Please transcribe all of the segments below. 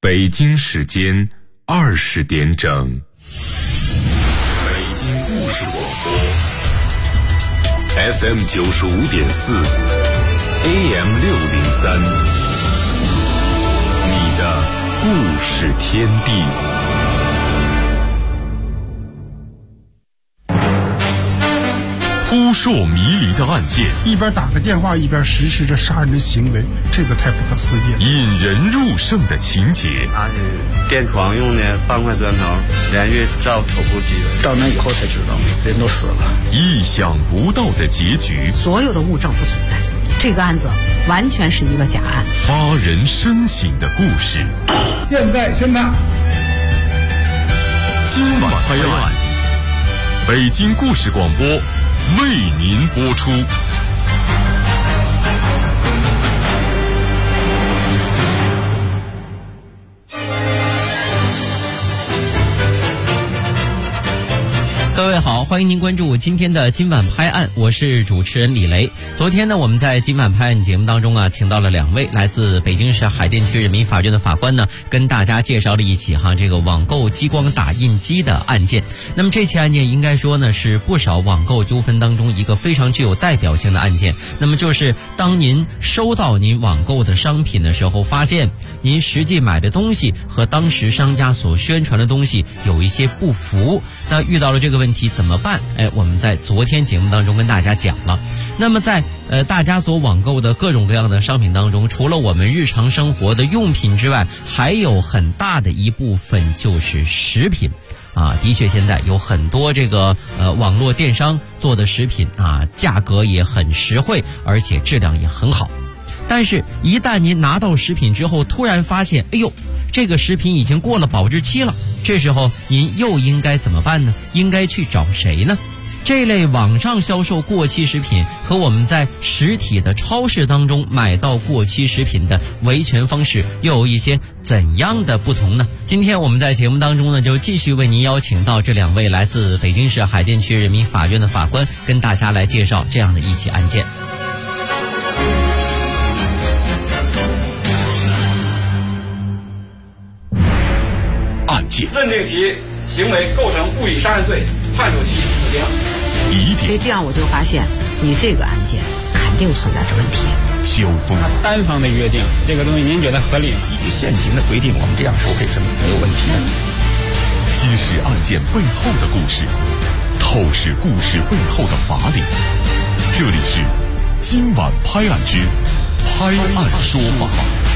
北京时间20点整，北京故事广播 FM 95.4 AM 603，你的故事天地。扑朔迷离的案件， 一边打个电话一边实施着杀人的行为，这个太不可思议了。 引人入胜的情节， 他是电床用的半块砖头，连续照头部击人， 到那以后才知道人都死了。 意想不到的结局， 所有的物证不存在，这个案子完全是一个假案。 发人深省的故事， 现在宣判， 今晚拍案，北京故事广播为您播出。 各位好，欢迎您关注今天的今晚拍案，我是主持人李雷。昨天呢，我们在今晚拍案节目当中啊，请到了2位来自北京市海淀区人民法院的法官呢，跟大家介绍了一起这个网购激光打印机的案件。那么这起案件应该说呢，是不少网购纠纷当中一个非常具有代表性的案件。那么就是当您收到您网购的商品的时候，发现您实际买的东西和当时商家所宣传的东西有一些不符，那遇到了这个问题怎么办？我们在昨天节目当中跟大家讲了。那么在大家所网购的各种各样的商品当中，除了我们日常生活的用品之外，还有很大的一部分就是食品的确现在有很多这个网络电商做的食品价格也很实惠，而且质量也很好。但是一旦您拿到食品之后，突然发现这个食品已经过了保质期了，这时候您又应该怎么办呢？应该去找谁呢？这类网上销售过期食品和我们在实体的超市当中买到过期食品的维权方式又有一些怎样的不同呢？今天我们在节目当中呢，就继续为您邀请到这2位来自北京市海淀区人民法院的法官，跟大家来介绍这样的一起案件。 认定其行为构成故意杀人罪，判处其死刑。 所以这样我就发现，你这个案件肯定存在着问题。 纠纷单方的约定，这个东西您觉得合理吗？ 依据现行的规定，我们这样收费是没有问题的。 揭示案件背后的故事，透视故事背后的法理。这里是今晚拍案之拍案说法。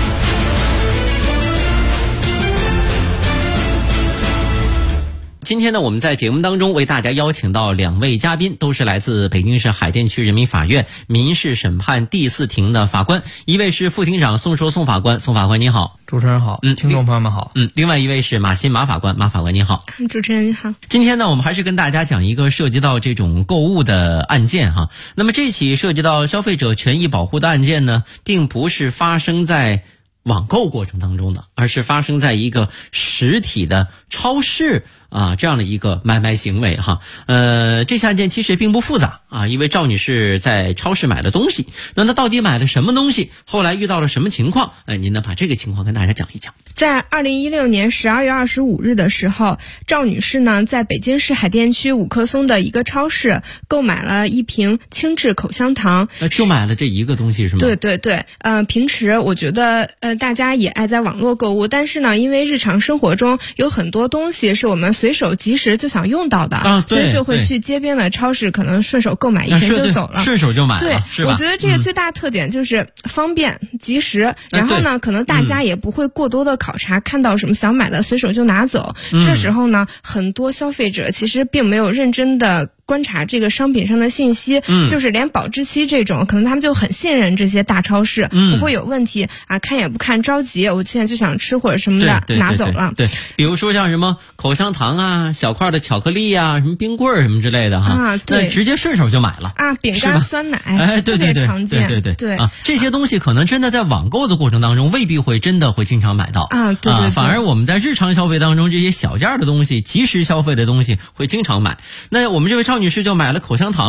今天呢，我们在节目当中为大家邀请到2位嘉宾，都是来自北京市海淀区人民法院民事审判第4庭的法官，一位是副庭长宋说宋法官，宋法官您好。 主持人好，听众朋友们好。 另外一位是马鑫马法官，马法官您好。 主持人你好。 今天呢，我们还是跟大家讲一个涉及到这种购物的案件哈。那么这起涉及到消费者权益保护的案件呢，并不是发生在网购过程当中的，而是发生在一个实体的超市这样的一个买卖行为哈。这起案件其实并不复杂一位赵女士在超市买了东西，那她到底买了什么东西？后来遇到了什么情况？您呢把这个情况跟大家讲一讲。 在2016年12月25日的时候，赵女士呢在北京市海淀区五棵松的一个超市购买了一瓶轻质口香糖。 就买了这一个东西是吗？ 对对对，平时我觉得大家也爱在网络购物，但是呢，因为日常生活中有很多东西是我们随手即时就想用到的，所以就会去街边的超市，可能顺手购买一瓶就走了， 顺手就买了， 对， 是吧？ 我觉得这个最大特点就是方便及时，然后呢，可能大家也不会过多的考察，看到什么想买的随手就拿走。这时候呢，很多消费者其实并没有认真的观察这个商品上的信息，就是连保质期这种，可能他们就很信任这些大超市，不会有问题看也不看着急，我现在就想吃或者什么的拿走了。 对，比如说像什么口香糖小块的巧克力什么冰棍什么之类的哈， 对， 那直接顺手就买了饼干、酸奶， 对特别常见， 对这些东西可能真的在网购的过程当中未必会真的会经常买到对， 反而我们在日常消费当中这些小件的东西、即时消费的东西会经常买。那我们这位赵女士就买了口香糖。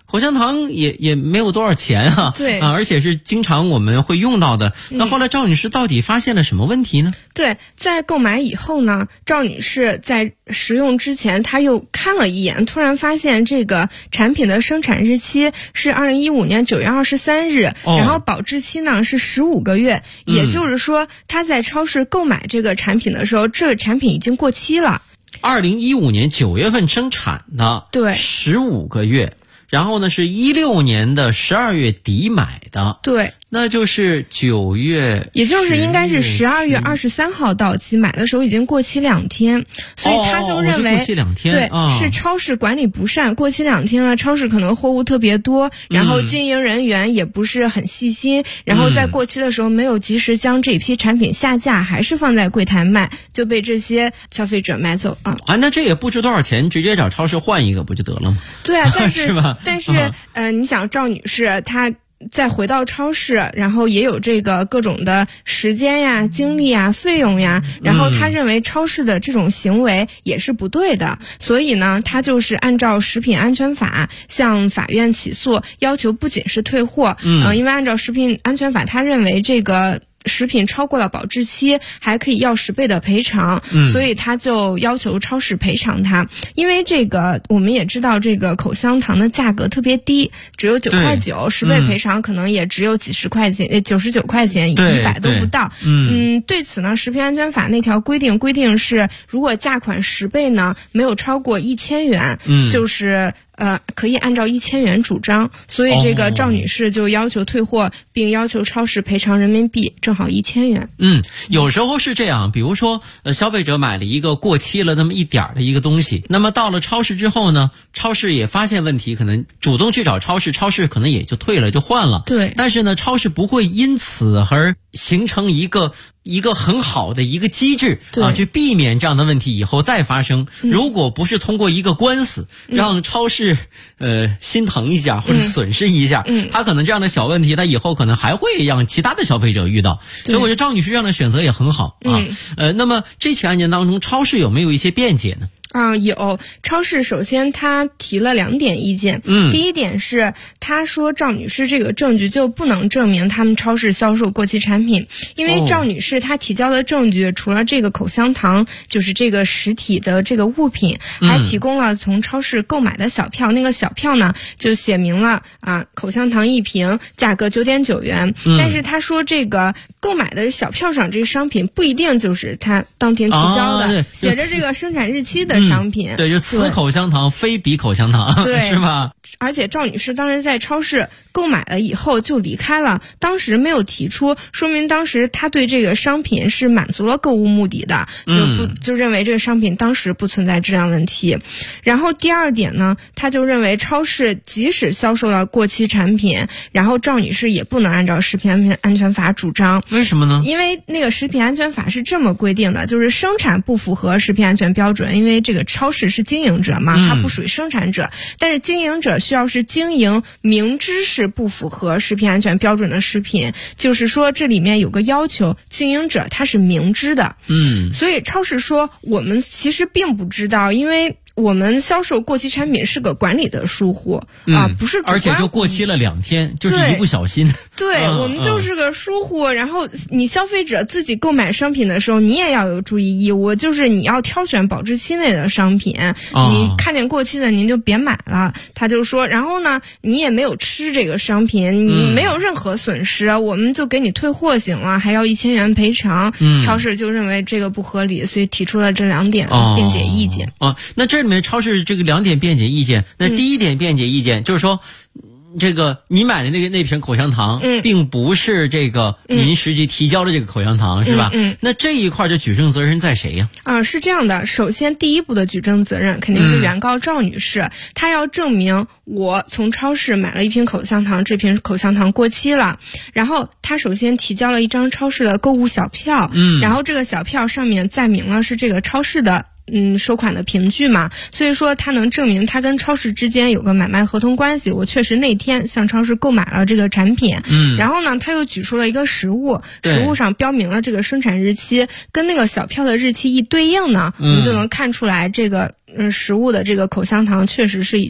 口香糖也没有多少钱啊， 对而且是经常我们会用到的。那后来赵女士到底发现了什么问题呢？ 对，在购买以后呢，赵女士在食用之前，她又看了一眼，突然发现这个产品的生产日期是2015年9月23日，然后保质期呢是15个月，也就是说，她在超市购买这个产品的时候，这个产品已经过期了。 2015年9月份生产的， 对 ，15个月。然后呢，是16年的12月底买的， 对， 那就是9月， 也就是应该是12月23号到期，买的时候已经过期2天，所以他就认为， 过期2天， 对，是超市管理不善，过期2天了，超市可能货物特别多，然后经营人员也不是很细心，然后在过期的时候没有及时将这批产品下架，还是放在柜台卖，就被这些消费者买走啊。 那这也不值多少钱，直接找超市换一个不就得了吗？ 对啊，但是是吧？ 但是你想赵女士她再回到超市，然后也有这个各种的时间呀、精力呀、费用呀，然后她认为超市的这种行为也是不对的，所以呢，她就是按照食品安全法向法院起诉，要求不仅是退货，因为按照食品安全法，她认为这个食品超过了保质期，还可以要10倍的赔偿，所以他就要求超市赔偿他。因为这个我们也知道，这个口香糖的价格特别低，只有9块9，10倍赔偿可能也只有几十块钱，99块钱，100都不到。对此呢，食品安全法那条规定是，如果价款10倍呢，没有超过1000元，就是可以按照1000元主张，所以这个赵女士就要求退货，并要求超市赔偿人民币正好1000元。 有时候是这样，比如说消费者买了一个过期了那么一点的一个东西，那么到了超市之后呢，超市也发现问题，可能主动去找超市，超市可能也就退了就换了。 对， 但是呢，超市不会因此而形成一个很好的一个机制去避免这样的问题以后再发生。如果不是通过一个官司让超市心疼一下或者损失一下，他可能这样的小问题他以后可能还会让其他的消费者遇到。所以我觉得赵女士这样的选择也很好啊。那么这起案件当中，超市有没有一些辩解呢？ 有。超市首先他提了2点意见。第一点是他说赵女士这个证据就不能证明他们超市销售过期产品，因为赵女士她提交的证据除了这个口香糖，就是这个实体的这个物品，还提供了从超市购买的小票，那个小票呢就写明了口香糖1瓶价格9.9元，但是他说这个购买的小票上这个商品不一定就是他当天提交的，写着这个生产日期的商品， 对，就此口香糖非彼口香糖， 对， 是吧？ 而且赵女士当时在超市购买了以后就离开了，当时没有提出，说明当时她对这个商品是满足了购物目的的，就认为这个商品当时不存在质量问题。然后第二点呢，她就认为超市即使销售了过期产品，然后赵女士也不能按照食品安全法主张。 为什么呢？ 因为那个食品安全法是这么规定的，就是生产不符合食品安全标准，因为这个超市是经营者嘛，它不属于生产者，但是经营者需要是经营明知是不符合食品安全标准的食品，就是说这里面有个要求，经营者他是明知的。所以超市说我们其实并不知道，因为我们销售过期产品是个管理的疏忽不是主观， 而且就过期了2天，就是一不小心。 对，我们就是个疏忽。然后你消费者自己购买商品的时候，你也要有注意义务，就是你要挑选保质期内的商品，你看见过期的您就别买了。他就说，然后呢，你也没有吃这个商品，你没有任何损失，我们就给你退货行了，还要1000元赔偿。超市就认为这个不合理，所以提出了这2点辩解意见。 那这里面超市这个2点辩解意见，那第一点辩解意见就是说，这个你买的那瓶口香糖，并不是这个您实际提交的这个口香糖，是吧？那这一块的举证责任在谁呀？ 是这样的，首先第一步的举证责任肯定是原告赵女士，她要证明我从超市买了一瓶口香糖，这瓶口香糖过期了，然后她首先提交了一张超市的购物小票，然后这个小票上面载明了是这个超市的收款的凭据嘛，所以说他能证明他跟超市之间有个买卖合同关系，我确实那天向超市购买了这个产品。然后呢，他又举出了一个实物，实物上标明了这个生产日期，跟那个小票的日期一对应呢，我们就能看出来这个实物的这个口香糖确实是已经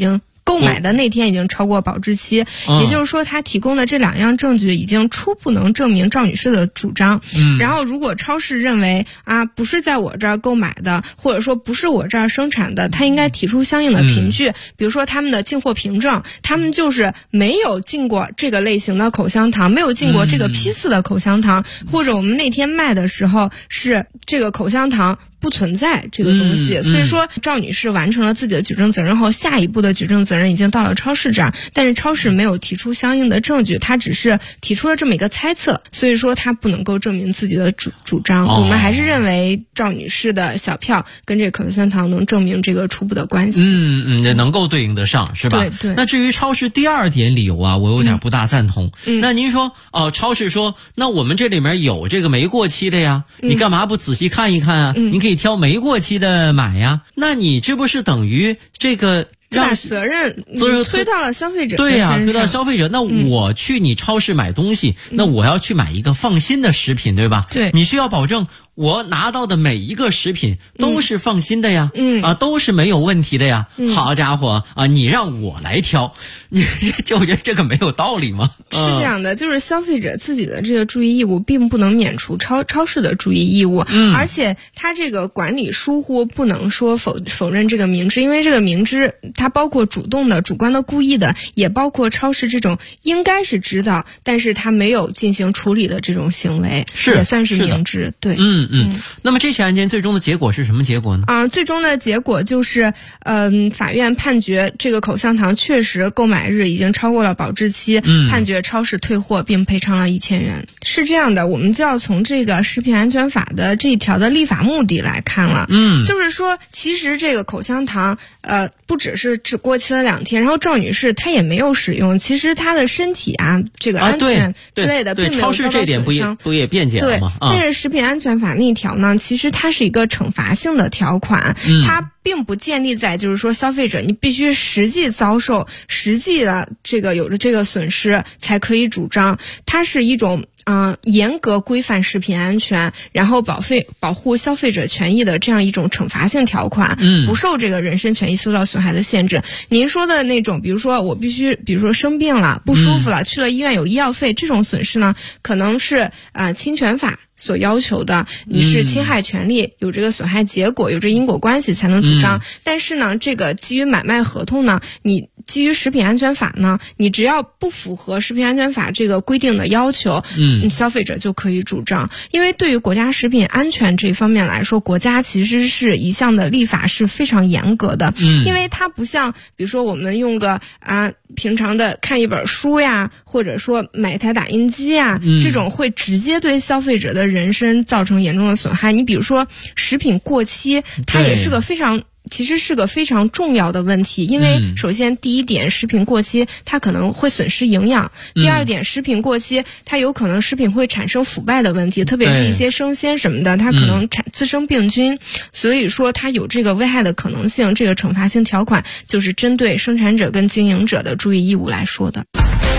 购买的那天已经超过保质期，也就是说他提供的这2样证据已经初步能证明赵女士的主张。然后如果超市认为不是在我这儿购买的，或者说不是我这儿生产的，他应该提出相应的凭据，比如说他们的进货凭证，他们就是没有进过这个类型的口香糖，没有进过这个批次的口香糖，或者我们那天卖的时候是这个口香糖不存在这个东西。所以说赵女士完成了自己的举证责任后，下一步的举证责任已经到了超市这儿，但是超市没有提出相应的证据，他只是提出了这么一个猜测，所以说他不能够证明自己的主张。我们还是认为赵女士的小票跟这个口香糖能证明这个初步的关系。 能够对应得上是吧？ 对。 那至于超市第2点理由我有点不大赞同。那您说超市说那我们这里面有这个没过期的呀，你干嘛不仔细看一看啊？你可以挑没过期的买呀。那你这不是等于这个把责任推到了消费者对呀，推到消费者。那我去你超市买东西，那我要去买一个放心的食品，对吧？ 对， 你需要保证我拿到的每一个食品都是放心的呀，都是没有问题的呀。好家伙你让我来挑，你就觉得这个没有道理吗？ 是这样的，就是消费者自己的这个注意义务并不能免除超市的注意义务，而且他这个管理疏忽不能说否认这个明知，因为这个明知它包括主动的、主观的、故意的，也包括超市这种应该是知道但是他没有进行处理的这种行为，也算是明知。对。 那么这起案件最终的结果是什么结果呢？ 最终的结果就是法院判决这个口香糖确实购买日已经超过了保质期，判决超市退货并赔偿了1000元。是这样的，我们就要从这个食品安全法的这一条的立法目的来看了。就是说其实这个口香糖不只过期了2天，然后赵女士她也没有使用，其实她的身体这个安全之类的并没有超市这点不也辩解了吗？ 但是食品安全法那一条呢，其实它是一个惩罚性的条款，它并不建立在就是说消费者你必须实际遭受实际的这个有着这个损失才可以主张，它是一种严格规范食品安全，然后保护消费者权益的这样一种惩罚性条款，不受这个人身权益受到损害的限制。您说的那种，比如说我必须，比如说生病了、不舒服了，去了医院有医药费，这种损失呢，可能是侵权法所要求的，你是侵害权利，有这个损害结果，有这因果关系才能主张。但是呢，这个基于买卖合同呢，你基于食品安全法呢，你只要不符合食品安全法这个规定的要求，消费者就可以主张。因为对于国家食品安全这一方面来说，国家其实是一项的立法是非常严格的，因为它不像比如说我们用个平常的看一本书呀，或者说买一台打印机呀，这种会直接对消费者的人身造成严重的损害。你比如说食品过期，它也是个其实是个非常重要的问题，因为首先第一点，食品过期它可能会损失营养；第二点，食品过期它有可能食品会产生腐败的问题，特别是一些生鲜什么的，它可能滋生病菌，所以说它有这个危害的可能性。这个惩罚性条款就是针对生产者跟经营者的注意义务来说的。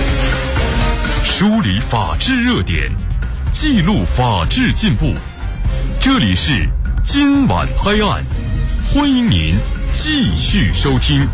梳理法治热点，记录法治进步，这里是今晚拍案。欢迎您继续收听。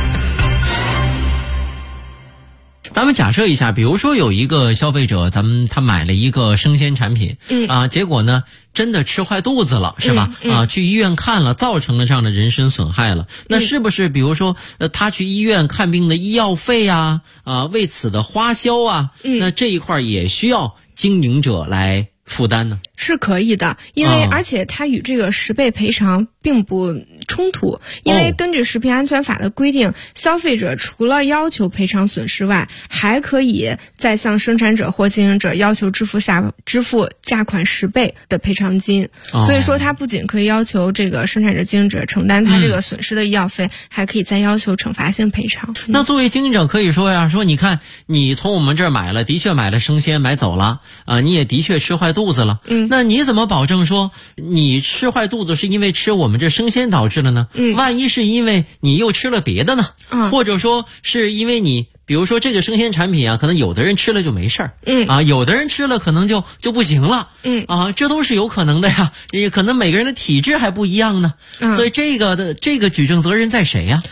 咱们假设一下，比如说有一个消费者，他买了一个生鲜产品，结果呢真的吃坏肚子了，是吧？去医院看了，造成了这样的人身损害了。那是不是比如说他去医院看病的医药费啊，为此的花销啊，那这一块也需要经营者来负担呢？ 是可以的，因为而且它与这个10倍赔偿并不冲突，因为根据食品安全法的规定，消费者除了要求赔偿损失外，还可以再向生产者或经营者要求支付价款10倍的赔偿金。所以说，它不仅可以要求这个生产者、经营者承担他这个损失的医药费，还可以再要求惩罚性赔偿。 那作为经营者可以说呀，说你看你从我们这儿买了，的确买了生鲜买走了你也的确吃坏肚子了，那你怎么保证说你吃坏肚子是因为吃我们这生鲜导致的呢？万一是因为你又吃了别的呢？或者说是因为你比如说这个生鲜产品可能有的人吃了就没事儿，有的人吃了可能就不行了，这都是有可能的呀，也可能每个人的体质还不一样呢，所以这个举证责任在谁呀？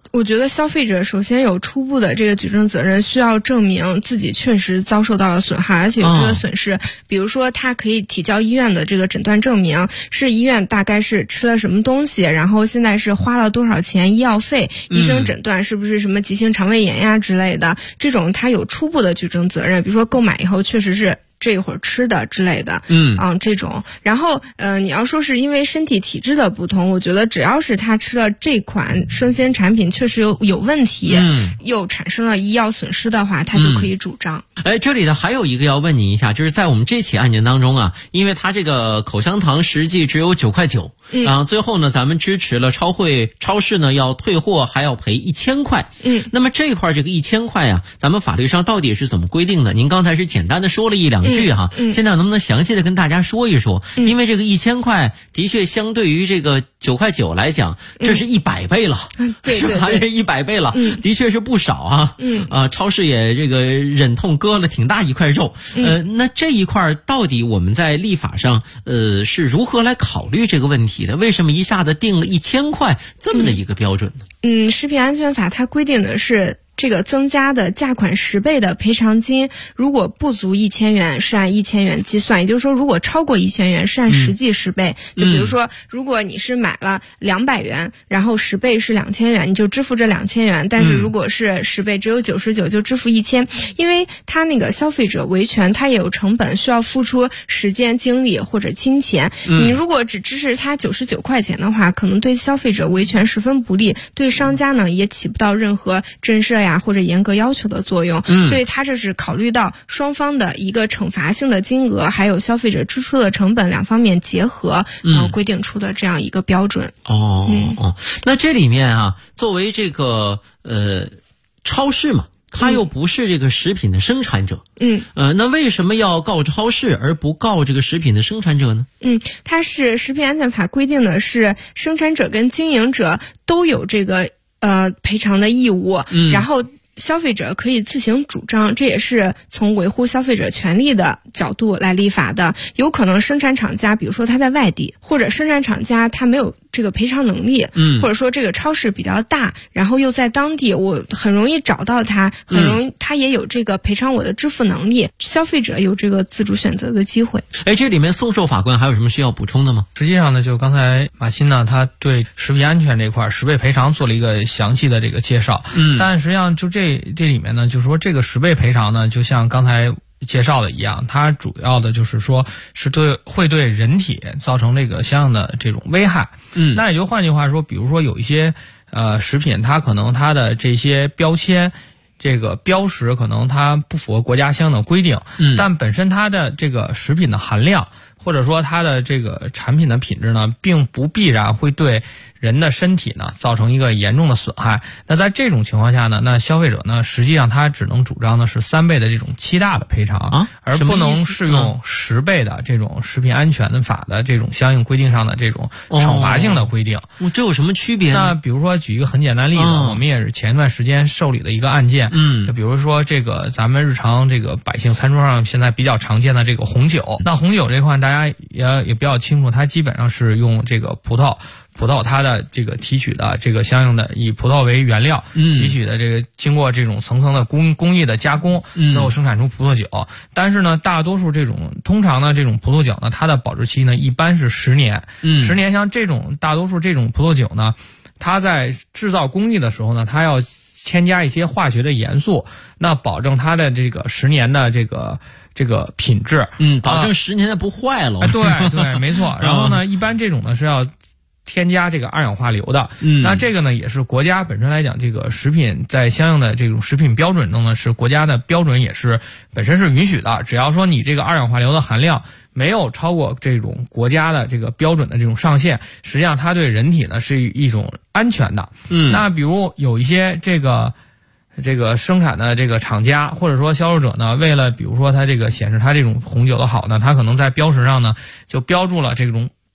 我觉得消费者首先有初步的这个举证责任，需要证明自己确实遭受到了损害，而且有这个损失。比如说，他可以提交医院的这个诊断证明，是医院大概是吃了什么东西，然后现在是花了多少钱医药费，医生诊断是不是什么急性肠胃炎呀之类的，这种他有初步的举证责任。比如说购买以后确实是这一会儿吃的之类的，这种。然后你要说是因为身体体质的不同，我觉得只要是他吃了这款生鲜产品确实有问题，又产生了医药损失的话，他就可以主张。 这里的还有一个要问你一下，就是在我们这起案件当中啊，因为他这个口香糖实际只有9块9，最后呢，咱们支持了超市呢要退货，还要赔1000块。那么这一块这个1000块啊，咱们法律上到底是怎么规定的？您刚才是简单的说了1、2句哈，现在能不能详细的跟大家说一说？因为这个1000块的确相对于这个9块9来讲，这是100倍了， 对是吧？这100倍了，的确是不少啊。超市也这个忍痛割了挺大一块肉。那这一块到底我们在立法上是如何来考虑这个问题的？为什么一下子定了1000块这么的一个标准呢？ 食品安全法它规定的是，这个增加的价款10倍的赔偿金，如果不足1000元是按1000元计算，也就是说如果超过1000元是按实际10倍。就比如说如果你是买了200元，然后10倍是2000元，你就支付这2000元，但是如果是10倍只有99，就支付1000。因为他那个消费者维权他也有成本，需要付出时间精力或者金钱，你如果只支持他99块钱的话，可能对消费者维权十分不利，对商家呢也起不到任何震慑呀或者严格要求的作用。所以他这是考虑到双方的一个惩罚性的金额还有消费者支出的成本两方面结合，规定出的这样一个标准。 那这里面啊，作为这个超市嘛，它又不是这个食品的生产者，那为什么要告超市而不告这个食品的生产者呢？ 它是食品安全法规定的是生产者跟经营者都有这个赔偿的义务，然后消费者可以自行主张，这也是从维护消费者权利的角度来立法的。有可能生产厂家比如说他在外地，或者生产厂家他没有这个赔偿能力，或者说这个超市比较大，然后又在当地，我很容易找到他，很容易他也有这个赔偿我的支付能力，消费者有这个自主选择的机会。 这里面宋寿法官还有什么需要补充的吗？ 实际上呢，就刚才马鑫呢，他对食品安全这块10倍赔偿做了一个详细的这个介绍。但实际上就这里面呢，就是说这个10倍赔偿呢，就像刚才介绍的一样，它主要的就是说是会对人体造成这个相应的这种危害。那也就换句话说，比如说有一些食品，它可能它的这些标签这个标识可能它不符合国家相应的规定，但本身它的这个食品的含量或者说它的这个产品的品质呢，并不必然会对人的身体呢造成一个严重的损害。那在这种情况下呢，那消费者呢实际上他只能主张的是3倍的这种7大的赔偿，而不能适用10倍的这种食品安全法的这种相应规定上的这种惩罚性的规定。 这有什么区别呢？ 那比如说举一个很简单例子，我们也是前一段时间受理的一个案件，就比如说这个咱们日常这个百姓餐桌上现在比较常见的这个红酒。那红酒这块大家也比较清楚，它基本上是用这个葡萄它的这个提取的这个相应的以葡萄为原料提取的这个经过这种层层的工艺的加工，最后生产出葡萄酒。但是呢，大多数通常呢这种葡萄酒呢，它的保质期呢一般是10年。10年，像大多数这种葡萄酒呢，它在制造工艺的时候呢，它要添加一些化学的元素，那保证它的这个10年的这个品质， 保证10年的不坏了。 对，没错。然后呢，一般这种呢是要添加这个二氧化硫的。那这个呢也是国家本身来讲，这个食品在相应的这种食品标准中呢，是国家的标准也是本身是允许的，只要说你这个二氧化硫的含量没有超过这种国家的这个标准的这种上限，实际上它对人体呢是一种安全的。那比如有一些这个生产的这个厂家或者说销售者呢，为了比如说它这个显示它这种红酒的好呢，它可能在标识上呢就标注了这种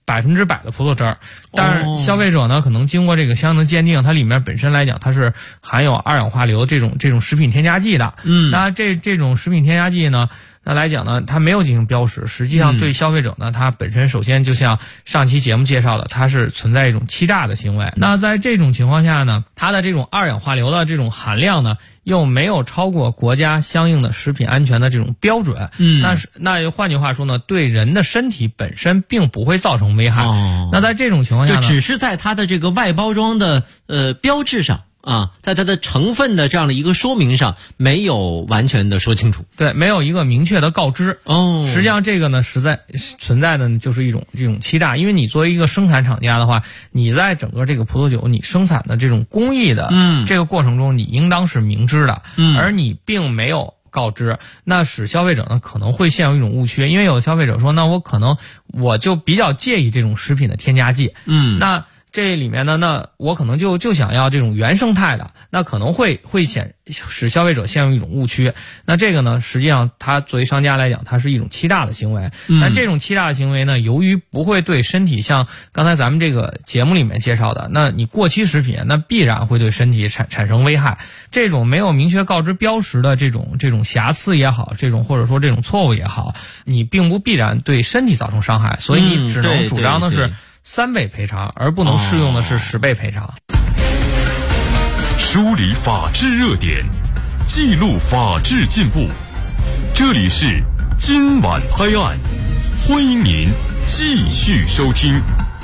100%的葡萄汁儿，但是消费者呢，可能经过这个相应的鉴定，它里面本身来讲，它是含有二氧化硫这种食品添加剂的。那这种食品添加剂呢，那来讲呢，它没有进行标识，实际上对消费者呢，它本身首先就像上期节目介绍的，它是存在一种欺诈的行为。那在这种情况下呢，它的这种二氧化硫的这种含量呢，又没有超过国家相应的食品安全的这种标准。那换句话说呢，对人的身体本身并不会造成危害。那在这种情况下呢， 就只是在它的这个外包装的标志上啊，在它的成分的这样的一个说明上没有完全的说清楚。 对，没有一个明确的告知。实际上这个呢，实在存在的就是一种这种欺诈，因为你作为一个生产厂家的话，你在整个这个葡萄酒你生产的这种工艺的这个过程中，你应当是明知的，而你并没有告知，那使消费者呢可能会陷入一种误区，因为有的消费者说，那我就比较介意这种食品的添加剂，那这里面呢，那我可能就想要这种原生态的，那可能会使消费者陷入一种误区。那这个呢，实际上它作为商家来讲，它是一种欺诈的行为。但这种欺诈的行为呢，由于不会对身体像刚才咱们这个节目里面介绍的，那你过期食品，那必然会对身体产生危害。这种没有明确告知标识的这种瑕疵也好，或者说这种错误也好，你并不必然对身体造成伤害，所以你只能主张的是3倍赔偿，而不能适用的是10倍赔偿。 梳理法治热点，记录法治进步。这里是今晚拍案，欢迎您继续收听。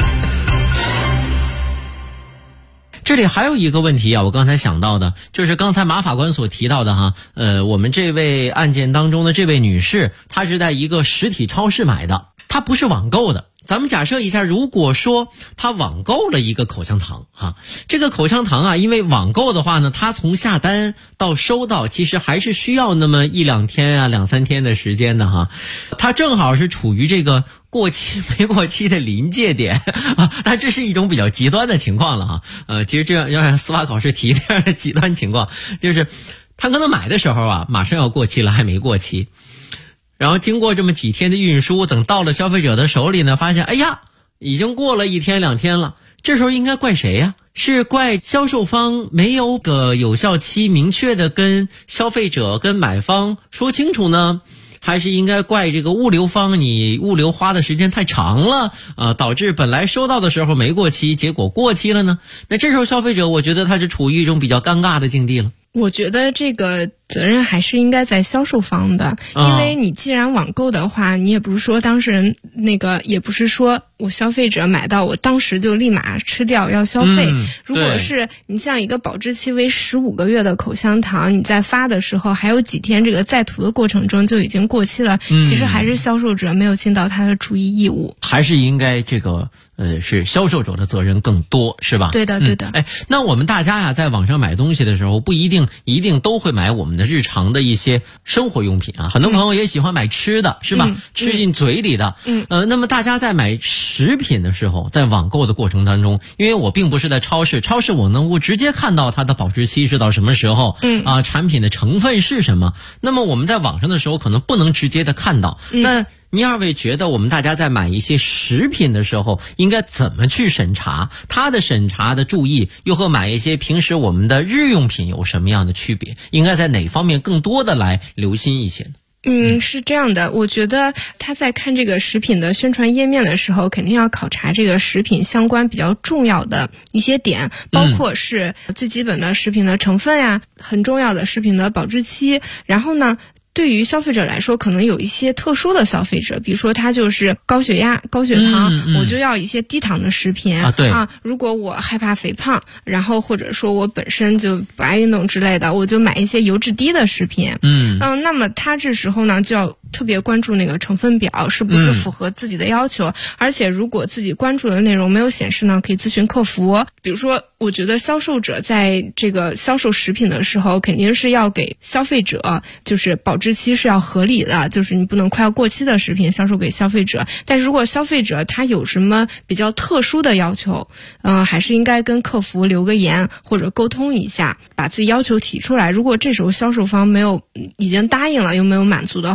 这里还有一个问题啊，我刚才想到的，就是刚才马法官所提到的哈，我们这位案件当中的这位女士，她是在一个实体超市买的，她不是网购的。咱们假设一下，如果说他网购了一个口香糖哈，这个口香糖啊，因为网购的话呢，他从下单到收到其实还是需要那么1-2天啊2-3天的时间的哈，他正好是处于这个过期没过期的临界点啊，但这是一种比较极端的情况了哈。其实这样要让司法考试题这样的极端情况，就是他可能买的时候啊，马上要过期了，还没过期。然后经过这么几天的运输，等到了消费者的手里呢，发现哎呀，已经过了1天2天了。这时候应该怪谁呀？是怪销售方没有个有效期明确的跟消费者跟买方说清楚呢？还是应该怪这个物流方，你物流花的时间太长了导致本来收到的时候没过期，结果过期了呢？那这时候消费者我觉得他是处于一种比较尴尬的境地了。 我觉得这个责任还是应该在销售方的，因为你既然网购的话，你也不是说当事人也不是说我消费者买到我当时就立马吃掉要消费。如果是你像一个保质期为15个月的口香糖，你在发的时候还有几天这个在途的过程中就已经过期了，其实还是销售者没有尽到他的注意义务， 还是应该这个是销售者的责任更多，是吧？ 对的对的。 那我们大家呀，在网上买东西的时候，不一定都会买我们的日常的一些生活用品啊。很多朋友也喜欢买吃的，是吧？吃进嘴里的。那么大家在买食品的时候，在网购的过程当中，因为我并不是在超市我能够直接看到它的保质期是到什么时候，产品的成分是什么。那么我们在网上的时候可能不能直接的看到。那您二位觉得我们大家在买一些食品的时候应该怎么去审查？它的审查的注意又和买一些平时我们的日用品有什么样的区别？应该在哪方面更多的来留心一些呢？ 是这样的，我觉得他在看这个食品的宣传页面的时候，肯定要考察这个食品相关比较重要的一些点，包括是最基本的食品的成分呀，很重要的食品的保质期，然后呢，对于消费者来说，可能有一些特殊的消费者，比如说他就是高血压、高血糖，我就要一些低糖的食品如果我害怕肥胖，然后或者说我本身就不爱运动之类的，我就买一些油脂低的食品。那么他这时候呢，就要特别关注那个成分表是不是符合自己的要求，而且如果自己关注的内容没有显示呢，可以咨询客服。比如说，我觉得销售者在这个销售食品的时候，肯定是要给消费者就是保质期是要合理的，就是你不能快要过期的食品销售给消费者。但是如果消费者他有什么比较特殊的要求，还是应该跟客服留个言或者沟通一下，把自己要求提出来。如果这时候销售方已经答应了又没有满足的话，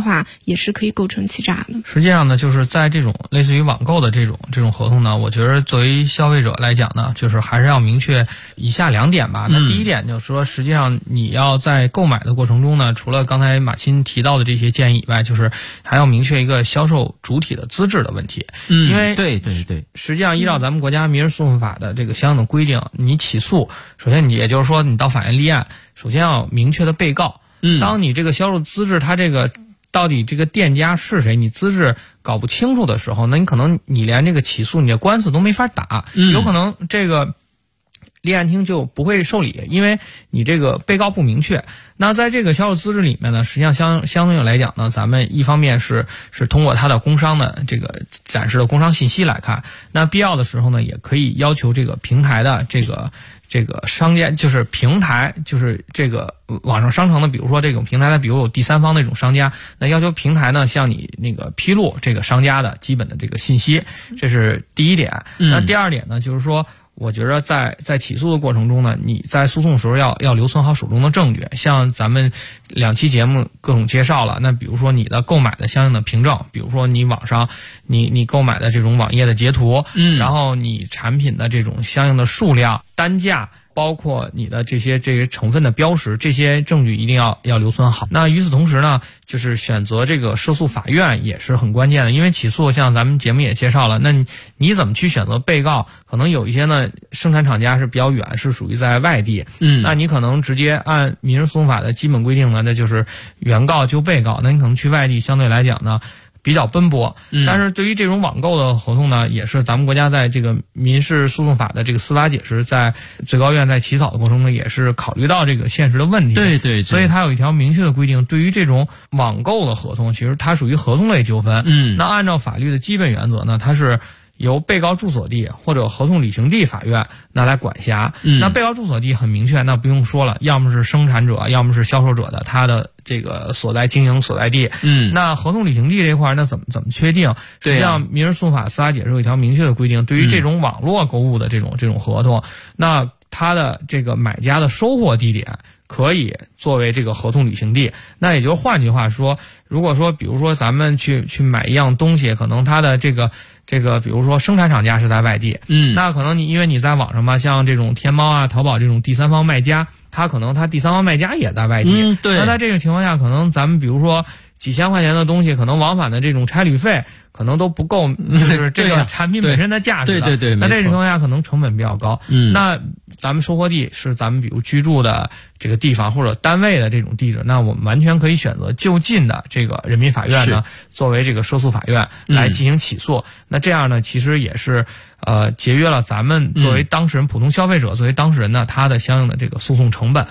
也是可以构成欺诈的。 实际上呢，就是在这种类似于网购的这种合同呢，我觉得作为消费者来讲呢，就是还是要明确以下2点吧。那第一点就是说，实际上你要在购买的过程中呢，除了刚才马鑫提到的这些建议以外，就是还要明确一个销售主体的资质的问题。因为对， 实际上依照咱们国家民事诉讼法的这个相应的规定，你起诉，首先也就是说你到法院立案，首先要明确的被告。当你这个销售资质，它这个到底这个店家是谁，你资质搞不清楚的时候，那你可能你连这个起诉你的官司都没法打，有可能这个立案厅就不会受理，因为你这个被告不明确。那在这个销售资质里面呢，实际上相对来讲呢，咱们一方面是通过它的工商的这个展示的工商信息来看，那必要的时候呢，也可以要求这个平台的这个商家，就是平台，就是这个网上商城的，比如说这种平台的，比如有第三方那种商家，那要求平台呢向你那个披露这个商家的基本的这个信息，这是第一点。那第二点呢，就是说，我觉得在起诉的过程中呢，你在诉讼的时候要留存好手中的证据，像咱们2期节目各种介绍了，那比如说你的购买的相应的凭证，比如说你网上你购买的这种网页的截图，然后你产品的这种相应的数量、单价，包括你的这些成分的标识，这些证据一定要留存好。那与此同时呢，就是选择这个涉诉法院也是很关键的，因为起诉像咱们节目也介绍了，那你怎么去选择被告？可能有一些呢，生产厂家是比较远，是属于在外地，那你可能直接按民事诉讼法的基本规定呢，那就是原告就被告，那你可能去外地相对来讲呢比较奔波。但是对于这种网购的合同呢，也是咱们国家在这个民事诉讼法的这个司法解释，在最高院在起草的过程中也是考虑到这个现实的问题。对，所以它有一条明确的规定，对于这种网购的合同，其实它属于合同类纠纷。那按照法律的基本原则呢，它是由被告住所地或者合同履行地法院拿来管辖。那被告住所地很明确，那不用说了，要么是生产者，要么是销售者的他的这个所在经营所在地。那合同履行地这块那怎么确定？实际上民事诉讼法司法解释有一条明确的规定，对于这种网络购物的这种合同，那它的这个买家的收货地点可以作为这个合同履行地。那也就是换句话说，如果说比如说咱们去买一样东西，可能它的这个比如说生产厂家是在外地，那可能因为你在网上嘛，像这种天猫啊、淘宝这种第三方卖家，他可能他第三方卖家也在外地。那在这个情况下，可能咱们比如说几千块钱的东西，可能往返的这种差旅费可能都不够，就是这个产品本身的价值的。对，那这种情况下可能成本比较高。那咱们收货地是咱们比如居住的这个地方或者单位的这种地址，那我们完全可以选择就近的这个人民法院呢，作为这个涉诉法院来进行起诉。那这样呢，其实也是节约了咱们作为当事人、普通消费者作为当事人呢，他的相应的这个诉讼成本。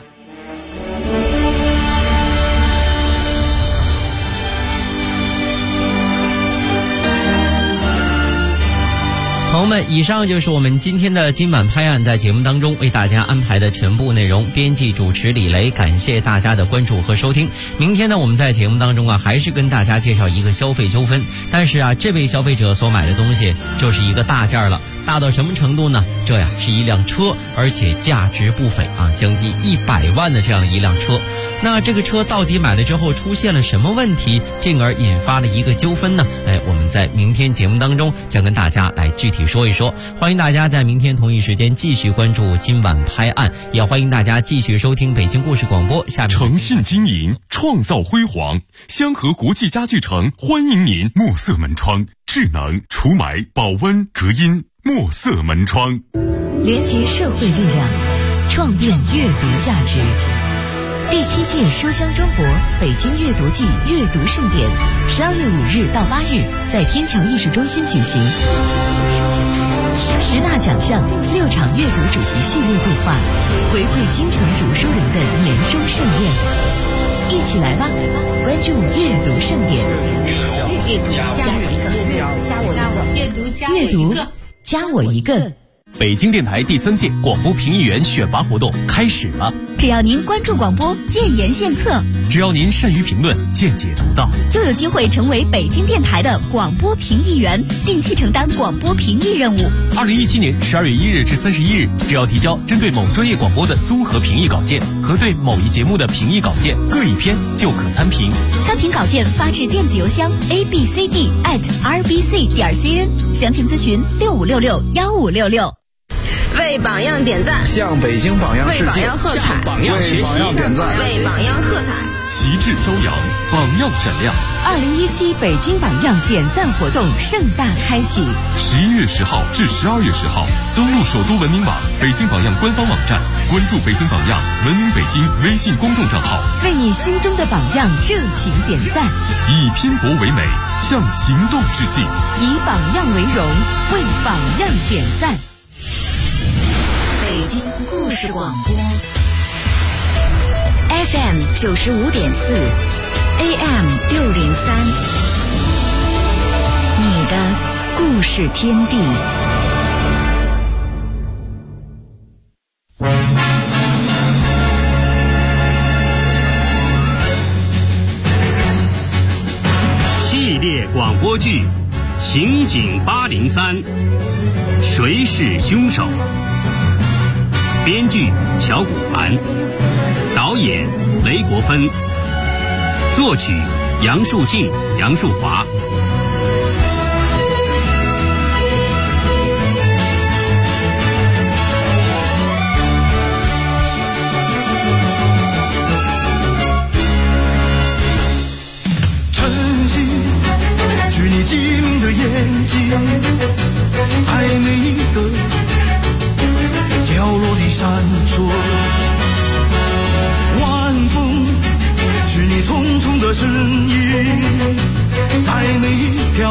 朋友们，以上就是我们今天的今晚拍案，在节目当中为大家安排的全部内容。编辑主持李雷，感谢大家的关注和收听。明天呢，我们在节目当中还是跟大家介绍一个消费纠纷，但是这位消费者所买的东西就是一个大件了。大到什么程度呢？这是一辆车，而且价值不菲将近100万的这样一辆车。那这个车到底买了之后出现了什么问题，进而引发了一个纠纷呢？我们在明天节目当中将跟大家来具体说一说。欢迎大家在明天同一时间继续关注今晚拍案，也欢迎大家继续收听北京故事广播。下面诚信经营，创造辉煌，香河国际家具城欢迎您。墨色门窗，智能、除霾、保温、隔音。墨色门窗， 连接社会力量，创变阅读价值。第7届书香中国北京阅读季阅读盛典，12月5日到8日在天桥艺术中心举行。10大奖项，6场阅读主题系列对话，回馈京城读书人的年终盛宴。一起来吧，关注阅读盛典。 阅读加我一个， 阅读加我一个。 北京电台第3届广播评议员选拔活动开始了。 只要您关注广播，建言献策； 只要您善于评论，见解独到， 就有机会成为北京电台的广播评议员，定期承担广播评议任务。 2017年12月1日至31日，只要提交针对某专业广播的综合评议稿件和对某一节目的评议稿件各一篇，就可参评。 参评稿件发至电子邮箱 abcd@rbc.cn， 详情咨询65661566。 为榜样点赞， 向北京榜样致敬， 为榜样喝彩， 向榜样学习， 点赞， 为榜样喝彩， 旗帜飘扬，榜样闪亮。 2017北京榜样点赞活动盛大开启 ，11月10号至12月10号，登录首都文明网、北京榜样官方网站，关注北京榜样、文明北京微信公众账号， 为你心中的榜样热情点赞， 以拼搏为美，向行动致敬， 以榜样为荣，为榜样点赞。 北京故事广播 FM 95.4 AM 603，你的故事天地。 系列广播剧《刑警803》，谁是凶手？编剧乔古凡，导演雷国芬，作曲杨树静、杨树华。 晨曦是你机灵的眼睛，在每一个角落里闪烁，晚风是你匆匆的身影，在每一条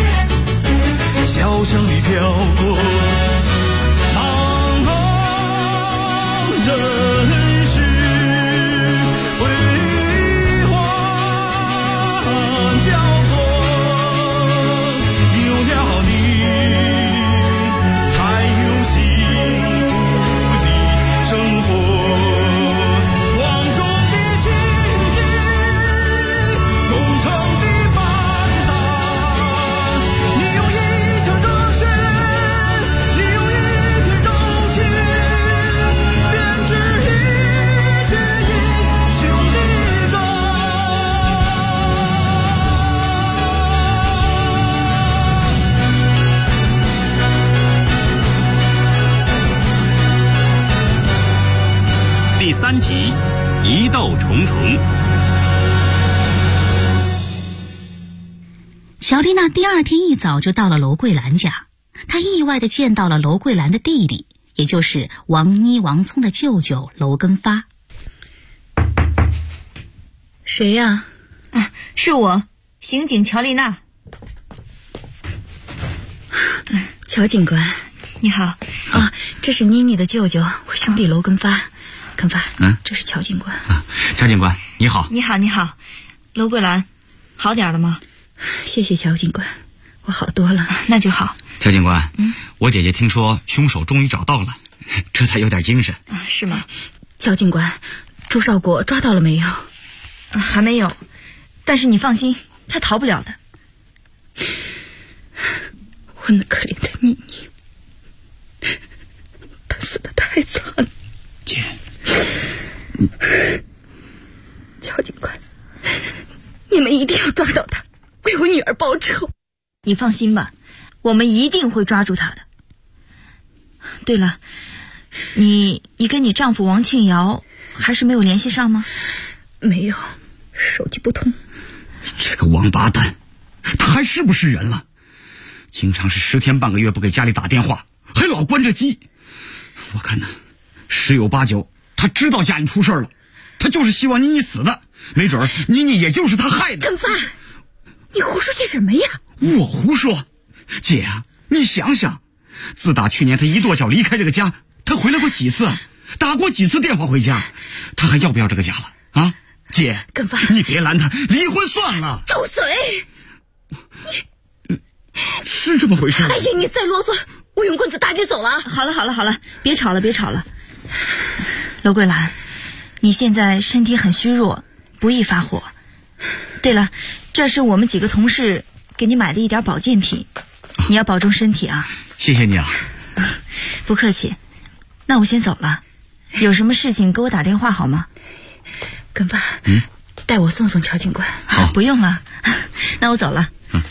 小巷里飘过，茫茫人世辉煌交错，有了你才有幸福的生活，光荣的情景，忠诚的伴郎，你用一腔热血，你用一片柔情，编织一曲英雄的歌。 第3集，疑窦重重。 乔丽娜第2天一早就到了娄桂兰家，她意外地见到了娄桂兰的弟弟，也就是王妮、王聪的舅舅娄根发。 谁呀？是我，刑警乔丽娜。 乔警官， 你好。 这是妮妮的舅舅，我兄弟娄根发。根发，这是乔警官。 乔警官，你好。 你好，你好。娄桂兰，好点了吗？ 谢谢乔警官，我好多了。 那就好。 乔警官，我姐姐听说凶手终于找到了，这才有点精神。 是吗？ 乔警官，朱少国抓到了没有？ 还没有，但是你放心，他逃不了的。 我那可怜的妮妮，她死得太惨了。 姐， 乔警官，你们一定要抓到他，为我女儿报仇。 你放心吧，我们一定会抓住他的。对了，你跟你丈夫王庆尧还是没有联系上吗？ 没有，手机不通。 这个王八蛋，他还是不是人了？经常是10天半个月不给家里打电话，还老关着机。我看呢，十有八九他知道家里出事了，他就是希望妮妮死的，没准妮妮也就是他害的。 根发，你胡说些什么呀？ 我胡说？姐啊，你想想，自打去年他一跺脚离开这个家，他回来过几次，打过几次电话回家，他还要不要这个家了啊？姐， 根发， 你别拦他，离婚算了。 住嘴！ 是这么回事？ 哎呀，你再啰嗦， 我用棍子打你走了。 好了，别吵了。罗桂兰，你现在身体很虚弱，不宜发火。对了，这是我们几个同事给你买的一点保健品，你要保重身体啊。 谢谢你啊。 不客气。那我先走了，有什么事情给我打电话好吗？ 跟爸，带我送送乔警官。 好，不用了，那我走了。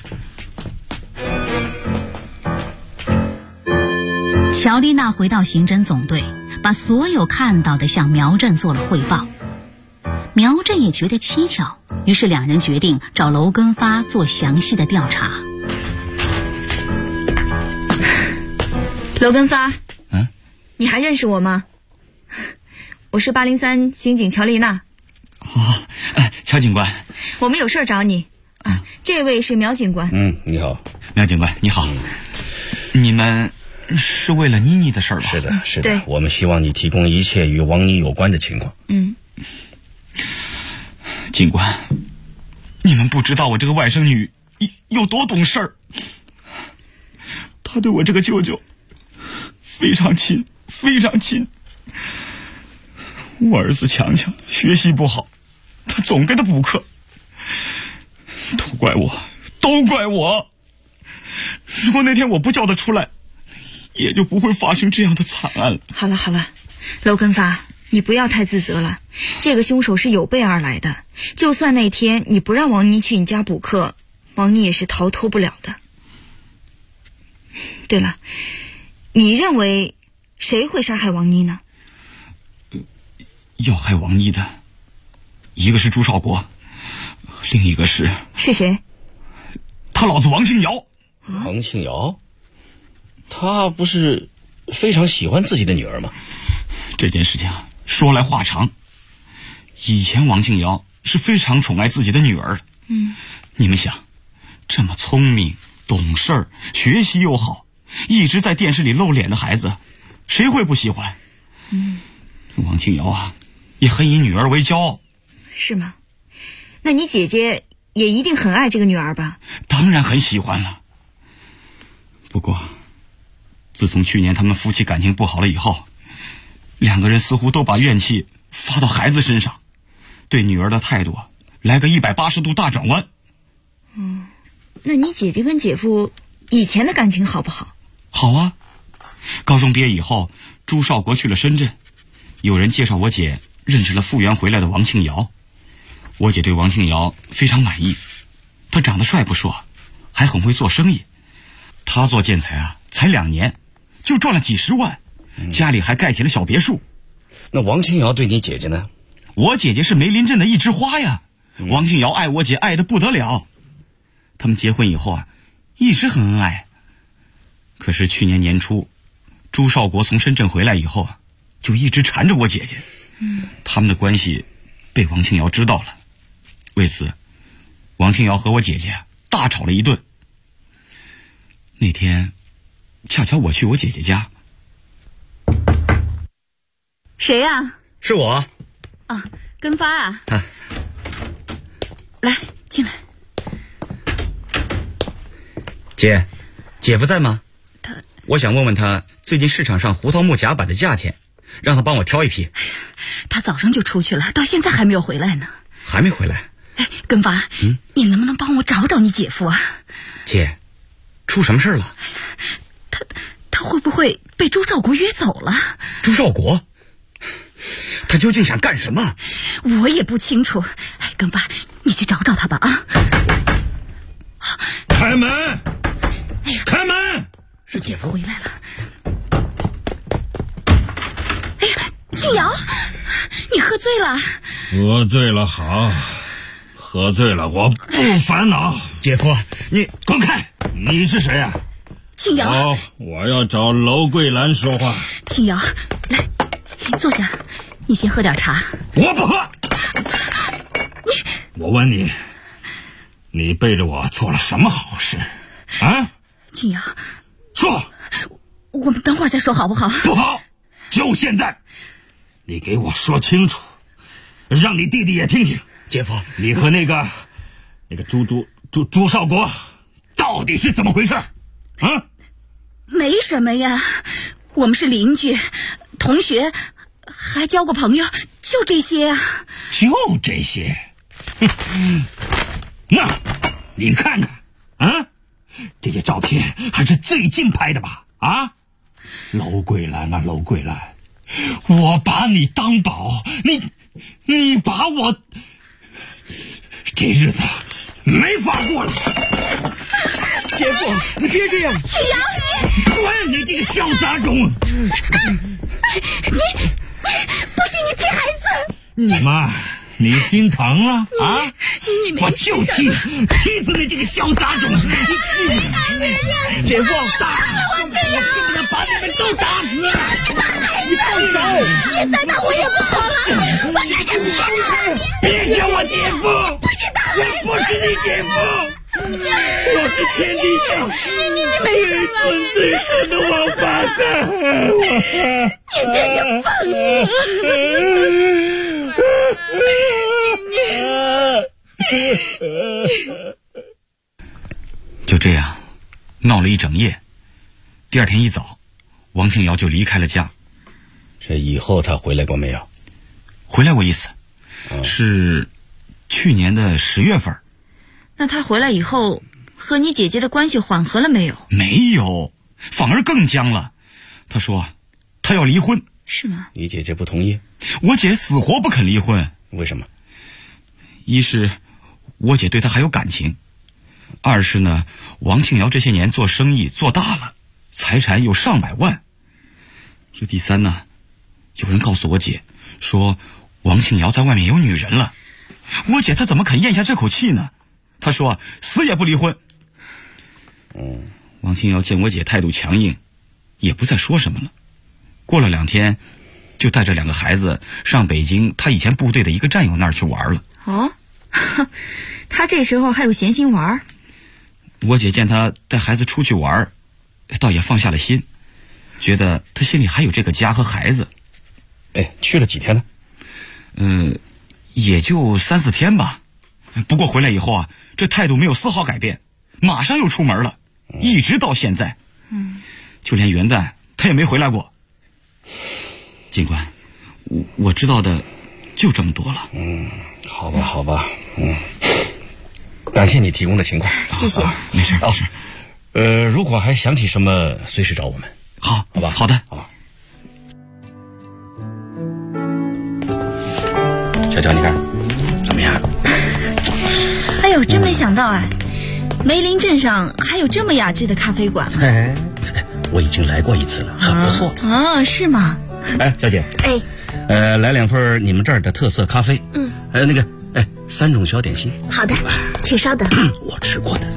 乔丽娜回到刑侦总队，把所有看到的向苗振做了汇报。苗振也觉得蹊跷，于是两人决定找楼根发做详细的调查。 楼根发，你还认识我吗？我是803刑警乔丽娜。 乔警官， 我们有事找你。这位是苗警官。 你好， 苗警官，你好。你们是为了妮妮的事儿吧？ 是的，我们希望你提供一切与王妮有关的情况。 警官，你们不知道我这个外甥女有多懂事儿。她对我这个舅舅非常亲。我儿子强强学习不好，他总给他补课，都怪我。如果那天我不叫他出来，也就不会发生这样的惨案了。 好了，楼根发，你不要太自责了。这个凶手是有备而来的，就算那天你不让王妮去你家补课，王妮也是逃脱不了的。对了，你认为谁会杀害王妮呢？ 要害王妮的，一个是朱少国，另一个是谁？ 他老子王庆尧。 王庆尧？他不是非常喜欢自己的女儿吗？ 这件事情说来话长。以前王庆尧是非常宠爱自己的女儿的。你们想，这么聪明懂事学习又好，一直在电视里露脸的孩子，谁会不喜欢？王庆尧啊，也很以女儿为骄傲。 是吗？那你姐姐也一定很爱这个女儿吧？ 当然很喜欢了。不过自从去年他们夫妻感情不好了以后，两个人似乎都把怨气发到孩子身上，对女儿的态度来个180度大转弯。 那你姐姐跟姐夫以前的感情好不好？ 好啊。高中毕业以后，朱少国去了深圳，有人介绍我姐认识了复员回来的王庆尧。我姐对王庆尧非常满意，他长得帅不说，还很会做生意。他做建材才2年就赚了几十万，家里还盖起了小别墅。 那王庆尧对你姐姐呢？ 我姐姐是梅林镇的一枝花呀，王庆尧爱我姐爱得不得了。他们结婚以后一直很恩爱。可是去年年初，朱少国从深圳回来以后就一直缠着我姐姐。他们的关系被王庆尧知道了，为此王庆尧和我姐姐大吵了一顿。那天恰巧我去我姐姐家。 谁呀？ 是我。 根发啊。来，进来。 姐，姐夫在吗？我想问问他最近市场上胡桃木夹板的价钱，让他帮我挑一批。 他早上就出去了，到现在还没有回来呢。 还没回来？ 根发，你能不能帮我找找你姐夫啊？ 姐，出什么事了？ 他会不会被朱少国约走了？ 朱少国？他究竟想干什么？ 我也不清楚。根发，你去找找他吧啊！ 开门！开门！ 是姐夫回来了。哎呀，庆尧，你喝醉了。 喝醉了好，喝醉了我不烦恼。 姐夫，你滚开！你是谁呀？ 庆尧， 我要找楼桂兰说话。 庆尧，来，坐下，你先喝点茶。 我不喝。我问你，你背着我做了什么好事啊？ 庆尧， 说， 我们等会儿再说好不好？ 不好，就现在，你给我说清楚，让你弟弟也听听。 姐夫， 你和那个朱少国到底是怎么回事啊？ 没什么呀，我们是邻居、同学，还交过朋友，就这些啊。 就这些？那，你看看啊，这些照片还是最近拍的吧？啊，娄桂兰啊，娄桂兰，我把你当宝，你把我，这日子没法过了。姐夫，你别这样！ 曲阳， 滚！你这个小杂种！ 你不许你踢孩子！ 你妈，你心疼了啊？ 你我就踢死你这个小杂种！姐夫，打！我恨不得把你们都打死！你放手！ 你再打我也不跑了！我是你别叫我姐夫！我不是你姐夫！我是天地上最蠢最蠢的王八蛋！ 你这个疯就这样闹了一整夜。第二天一早，王庆瑶就离开了家。 这以后他回来过没有？ 回来过一次，是去年的10月份。 那他回来以后和你姐姐的关系缓和了没有？ 没有，反而更僵了。他说他要离婚。 是吗？ 你姐姐不同意？ 我姐死活不肯离婚。 为什么？ 一是我姐对他还有感情，二是呢，王庆瑶这些年做生意做大了，财产有上百万。这第三呢，有人告诉我姐说王庆瑶在外面有女人了。我姐她怎么肯咽下这口气呢？她说死也不离婚。王庆瑶见我姐态度强硬，也不再说什么了。过了2天，就带着2个孩子上北京他以前部队的一个战友那儿去玩了。 哦，他这时候还有闲心玩？ 我姐见他带孩子出去玩，倒也放下了心，觉得他心里还有这个家和孩子。 去了几天呢？ 也就3、4天吧。不过回来以后啊，这态度没有丝毫改变，马上又出门了，一直到现在。就连元旦他也没回来过。警官，我知道的就这么多了。 好吧，感谢你提供的情况。 谢谢。 没事。 如果还想起什么，随时找我们。 好吧。 好的。 小娇，你看怎么样？ 哎呦，真没想到啊，梅林镇上还有这么雅致的咖啡馆。 我已经来过一次了，很不错。 是吗？ 小姐。来2份你们这儿的特色咖啡。还有那个3种小点心。 好的，请稍等。 我吃过的。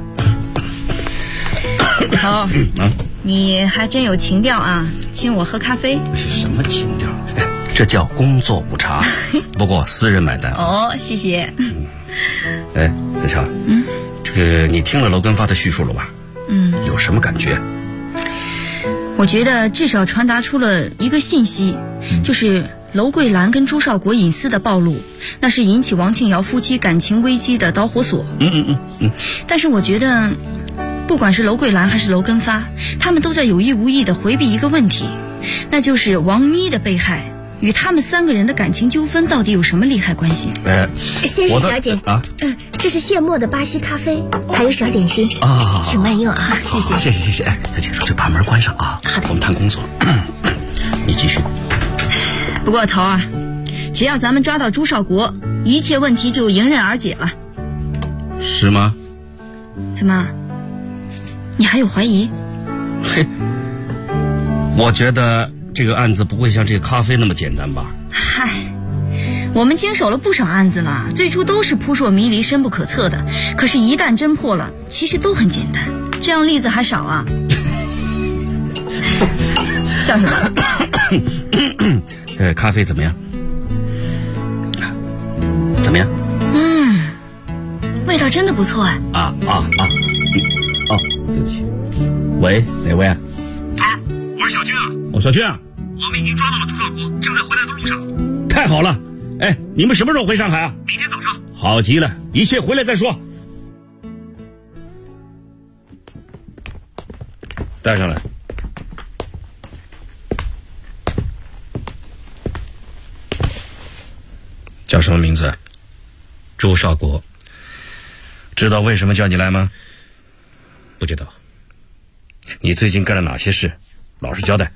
好，你还真有情调啊，请我喝咖啡。 是什么情调？这叫工作午茶，不过私人买单。 谢谢。 小乔，这个你听了娄根发的叙述了吧？有什么感觉？ 我觉得至少传达出了一个信息，就是娄桂兰跟朱少国隐私的暴露，那是引起王庆瑶夫妻感情危机的导火索。但是我觉得，不管是娄桂兰还是娄根发，他们都在有意无意地回避一个问题，那就是王妮的被害与他们3个人的感情纠纷到底有什么利害关系？ 先生小姐这是现磨的巴西咖啡，还有小点心请慢用啊。谢谢。 谢谢。小姐，说这把门关上啊。 好的。 我们谈工作。你继续。 不过头儿，只要咱们抓到朱少国，一切问题就迎刃而解了。 是吗？ 怎么？你还有怀疑？ 我觉得这个案子不会像这个咖啡那么简单吧？ 嗨，我们经手了不少案子了，最初都是扑朔迷离、深不可测的，可是一旦侦破了，其实都很简单。这样例子还少啊？笑什么？ 咖啡怎么样？怎么样？ 味道真的不错哎。 对不起。喂，哪位啊？ 我是小军啊。 小军啊。 我们已经抓到了朱少国，正在回来的路上。 太好了！你们什么时候回上海啊？ 明天早上。 好极了，一切回来再说。带上来。 叫什么名字？ 朱少国。 知道为什么叫你来吗？ 不知道。 你最近干了哪些事？老实交代。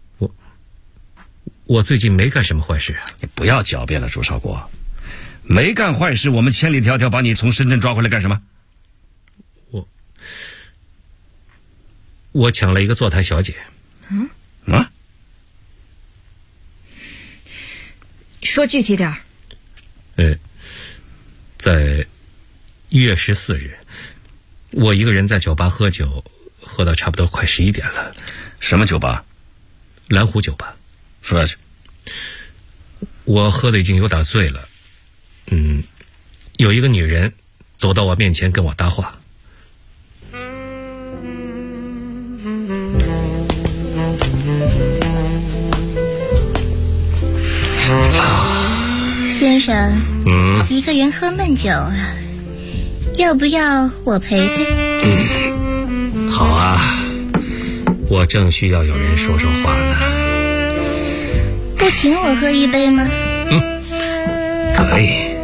我最近没干什么坏事啊。 你不要狡辩了，朱少国。没干坏事，我们千里迢迢把你从深圳抓回来干什么？ 我抢了一个坐台小姐。 说具体点儿。 在1月14日，我一个人在酒吧喝酒，喝到差不多快11点了。 什么酒吧？ 蓝湖酒吧。 说下去。 我喝的已经有点醉了。有一个女人走到我面前跟我搭话。 先生，一个人喝闷酒啊，要不要我陪陪？ 好啊，我正需要有人说说话呢。 不请我喝一杯吗？ 可以。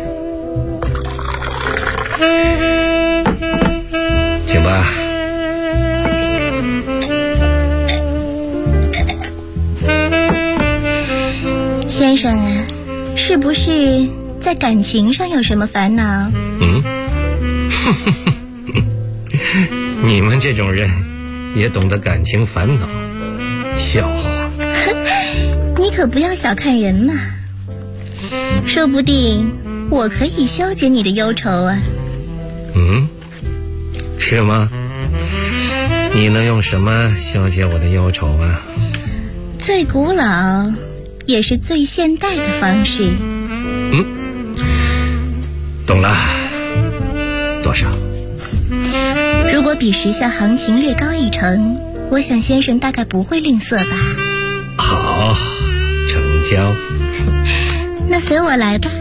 请吧。 先生啊，是不是在感情上有什么烦恼？ 你们这种人也懂得感情烦恼，笑话。 你可不要小看人嘛，说不定我可以消解你的忧愁啊。 是吗？你能用什么消解我的忧愁啊？ 最古老也是最现代的方式。 懂了。多少？ 如果比时下行情略高1成，我想先生大概不会吝啬吧。 好，成交。 那随我来吧。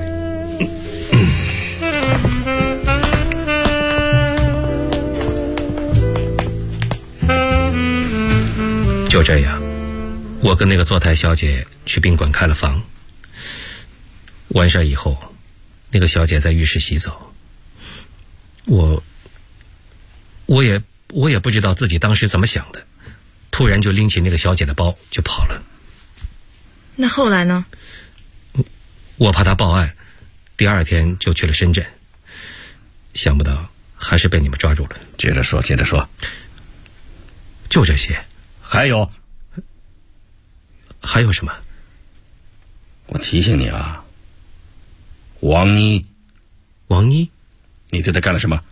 就这样，我跟那个坐台小姐去宾馆开了房。完事以后，那个小姐在浴室洗澡。我也不知道自己当时怎么想的，突然就拎起那个小姐的包就跑了。 那后来呢？ 我怕她报案，第2天就去了深圳。想不到还是被你们抓住了。 接着说，接着说。 就这些。 还有什么？ 我提醒你啊，王妮，你对她干了什么？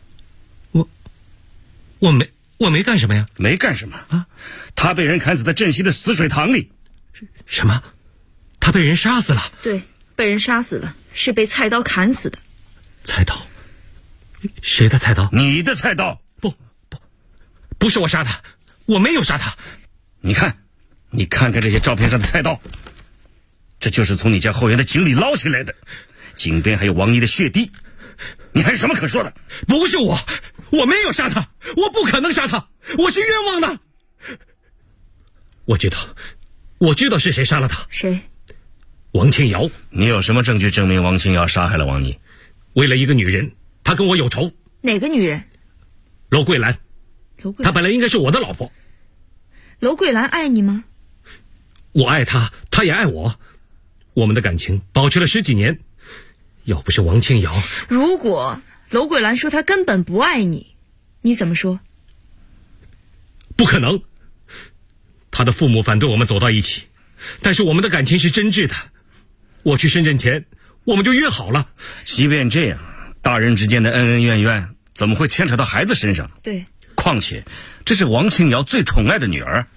我没干什么呀。 没干什么啊？她被人砍死在镇西的死水塘里。 什么？她被人杀死了？ 对，被人杀死了，是被菜刀砍死的。 菜刀？谁的菜刀？ 你的菜刀。 不是我杀她，我没有杀她。 你看看这些照片上的菜刀，这就是从你家后院的井里捞起来的，井边还有王妮的血滴，你还有什么可说的？ 不是我没有杀他，我不可能杀他，我是冤枉的。我知道是谁杀了他。 谁？ 王清瑶。 你有什么证据证明王清瑶杀害了王妮？ 为了一个女人，她跟我有仇。 哪个女人？ 娄桂兰。她本来应该是我的老婆。 娄桂兰爱你吗？ 我爱她，她也爱我，我们的感情保持了10几年。要不是王清瑶， 如果娄桂兰说她根本不爱你，你怎么说？ 不可能。她的父母反对我们走到一起，但是我们的感情是真挚的。我去深圳前，我们就约好了。 即便这样，大人之间的恩恩怨怨怎么会牵扯到孩子身上？ 对。 况且这是王清瑶最宠爱的女儿。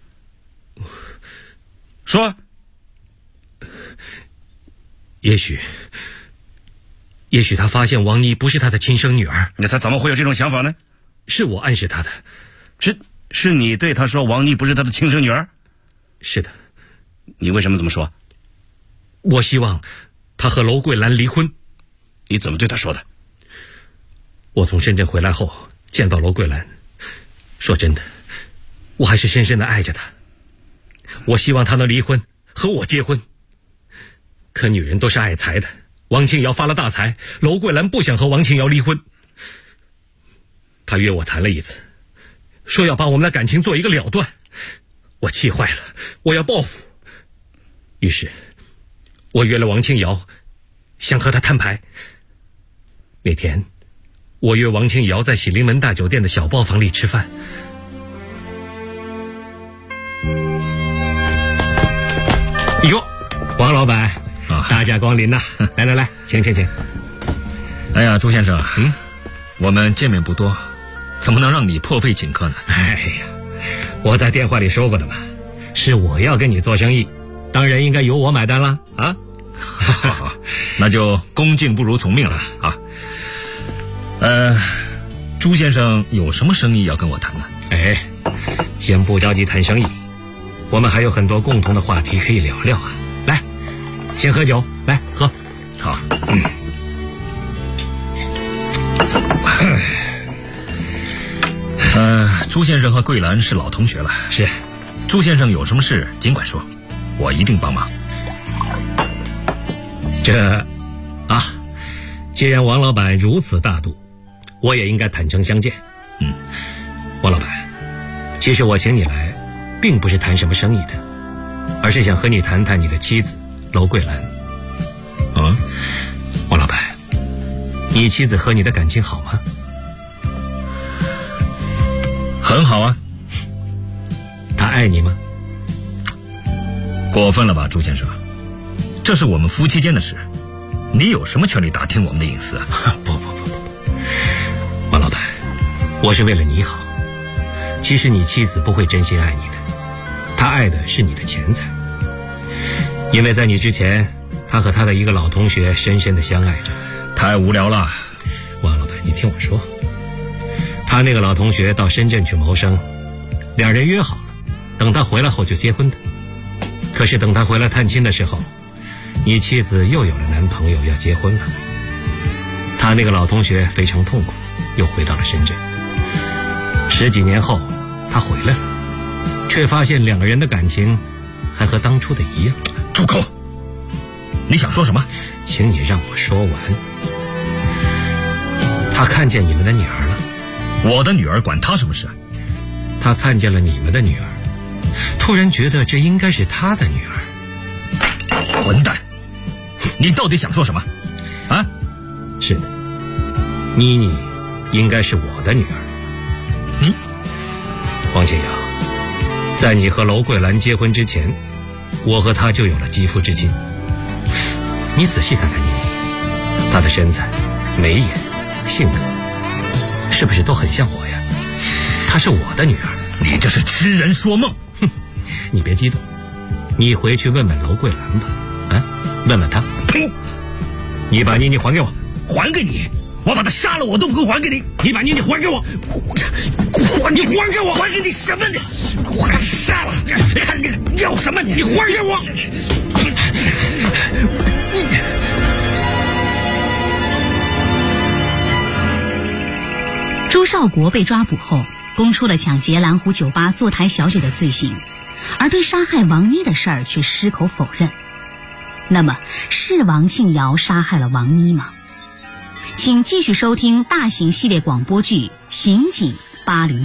说。 也许他发现王妮不是他的亲生女儿。 那他怎么会有这种想法呢？ 是我暗示他的。 是你对他说王妮不是他的亲生女儿？ 是的。 你为什么这么说？ 我希望他和娄桂兰离婚。 你怎么对他说的？ 我从深圳回来后见到娄桂兰，说真的，我还是深深的爱着她。我希望她能离婚，和我结婚。可女人都是爱财的， 王庆瑶发了大财，娄桂兰不想和王庆瑶离婚。他约我谈了一次，说要把我们的感情做一个了断。我气坏了，我要报复。于是我约了王庆瑶，想和他摊牌。那天我约王庆瑶在喜临门大酒店的小包房里吃饭。哟，王老板大驾光临呐！来来来，请。 哎呀，朱先生，我们见面不多，怎么能让你破费请客呢？ 哎呀，我在电话里说过的嘛，是我要跟你做生意，当然应该由我买单啦啊！ 好，那就恭敬不如从命了啊。朱先生有什么生意要跟我谈呢？ 哎，先不着急谈生意，我们还有很多共同的话题可以聊聊啊。来，先喝酒，来喝。 好，朱先生和桂兰是老同学了。 是， 朱先生有什么事尽管说，我一定帮忙。 既然王老板如此大度，我也应该坦诚相见。王老板，其实我请你来并不是谈什么生意的，而是想和你谈谈你的妻子娄桂兰。王老板，你妻子和你的感情好吗？ 很好啊。 她爱你吗？ 过分了吧，朱先生，这是我们夫妻间的事，你有什么权利打听我们的隐私啊？ 不，王老板，我是为了你好。其实你妻子不会真心爱你的，她爱的是你的钱财。因为在你之前，她和她的一个老同学深深的相爱着。 太无聊了。 王老板，你听我说，他那个老同学到深圳去谋生，两人约好了，等他回来后就结婚的。可是等他回来探亲的时候，你妻子又有了男朋友要结婚了。他那个老同学非常痛苦，又回到了深圳。10几年后他回来了，却发现两个人的感情还和当初的一样。 住口！你想说什么？ 请你让我说完。他看见你们的女儿了。 我的女儿管他什么事？ 他看见了你们的女儿，突然觉得这应该是他的女儿。 混蛋，你到底想说什么啊？ 是的，妮妮应该是我的女儿。 你王庆瑶，在你和娄桂兰结婚之前，我和她就有了肌肤之亲。你仔细看看妮妮，她的身材、眉眼、性格，是不是都很像我呀？她是我的女儿。 你这是痴人说梦。 你别激动，你回去问问娄桂兰吧。问问她。 呸！ 你把妮妮还给我。 还给你？我把她杀了我都不会还给你。 你把妮妮还给我。你还给我。 还给你什么呢？我还杀了，看你要什么你？ 你还给我。 朱少国被抓捕后，供出了抢劫蓝湖酒吧坐台小姐的罪行，而对杀害王妮的事儿却矢口否认。那么，是王庆瑶杀害了王妮吗？请继续收听大型系列广播剧《刑警803》。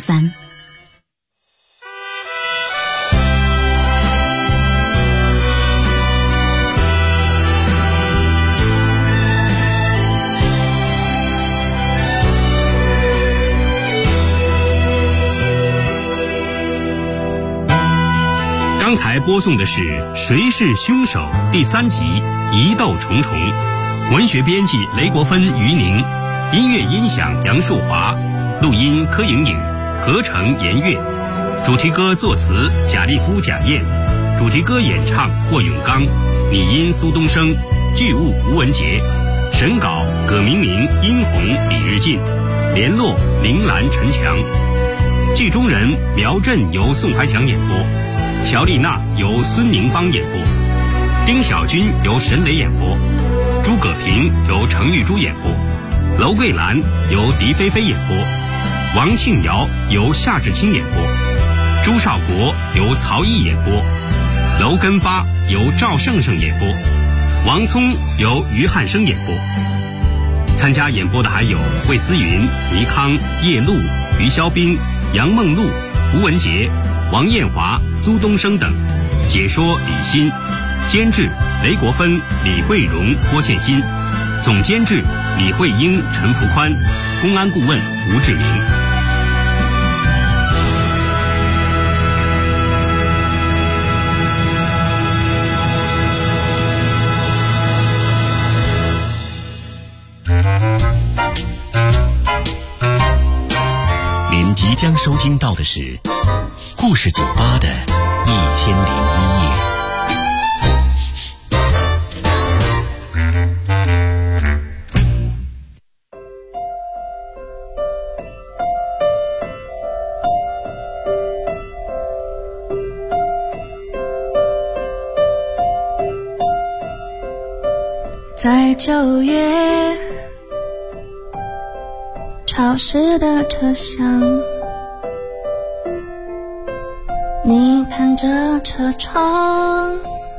刚才播送的是《谁是凶手》第3集《疑窦重重》，文学编辑雷国芬、于宁，音乐音响杨树华，录音柯莹莹，合成严月，主题歌作词贾立夫、贾燕，主题歌演唱霍永刚，拟音苏东升，剧务吴文杰，审稿葛明明、殷红、李日进，联络林兰、陈强，剧中人苗振由宋怀强演播，乔丽娜由孙宁芳演播，丁小军由沈磊演播，朱葛平由程玉珠演播，娄桂兰由狄菲菲演播，王庆瑶由夏志清演播，朱少国由曹毅演播，娄根发由赵胜胜演播， 王聪由于汉生演播。参加演播的还有魏思云、倪康、叶璐、于肖斌、杨梦露、胡文杰、王艳华、苏东升等。解说李欣，监制雷国芬、李慧荣、郭倩欣，总监制李慧英、陈福宽，公安顾问吴志明。 您即将收听到的是故事酒吧的1001夜。 在9月潮湿的车厢，你看着车窗，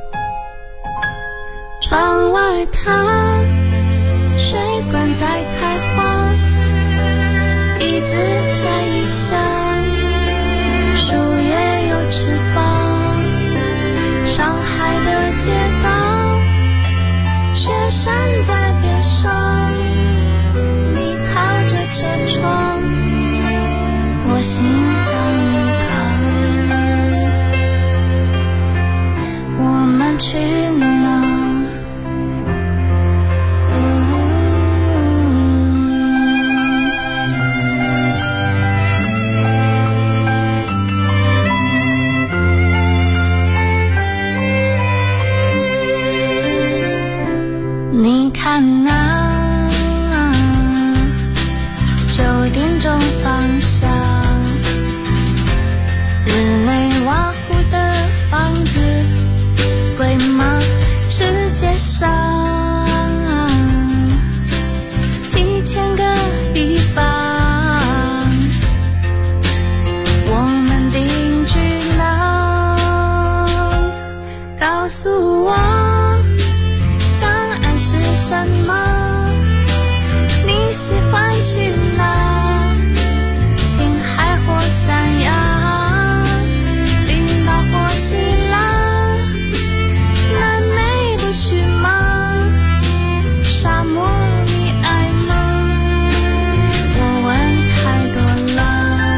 窗外它水管在开花，椅子在异乡，树叶有翅膀，上海的街道，雪山在边上，你靠着车窗，我心脏疼，我们去哪？你看那9点钟方向，日内瓦湖的房子贵吗？世界上7000个地方，我们定居哪？告诉我什么？你喜欢去哪？青海或三亚，冰岛或希腊，南美不去吗？沙漠你爱吗？我问太多了。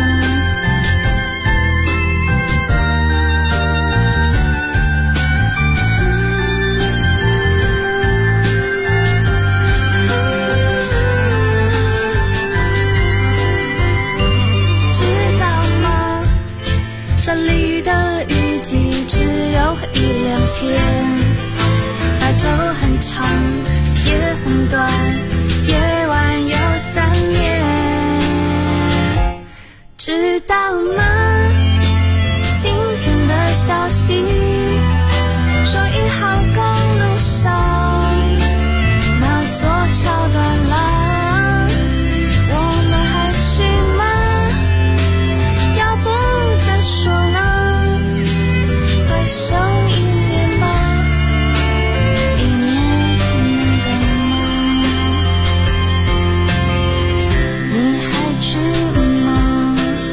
这里的雨季只有1-2天，白昼很长也很短，夜晚有3年，知道吗？今天的消息说1号公路上那座桥断了，剩1年吧，1年能等吗？你还去吗？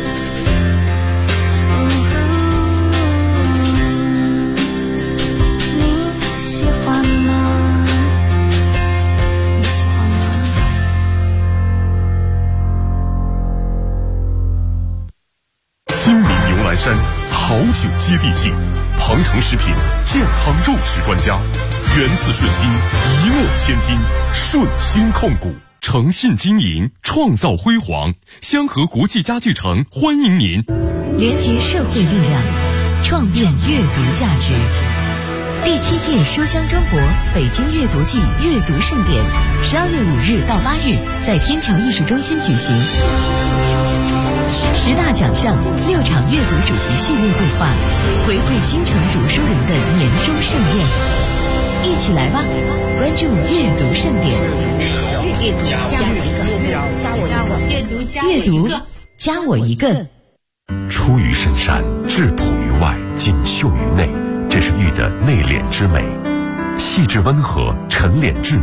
你喜欢吗？你喜欢吗？ 新民牛栏山好酒接地气，鹏程食品健康肉食专家，源自顺心，一诺千金，顺心控股，诚信经营，创造辉煌。香河国际家具城欢迎您。 连结社会力量，创变阅读价值。第7届书香中国北京阅读季阅读盛典，12月5日到8日在天桥艺术中心举行。10大奖项，6场阅读主题系列对话，回馈京城读书人的年终盛宴。一起来吧，关注阅读盛典。阅读加我一个。 出于深山，质朴于外，锦绣于内，这是玉的内敛之美。 气质温和，沉敛质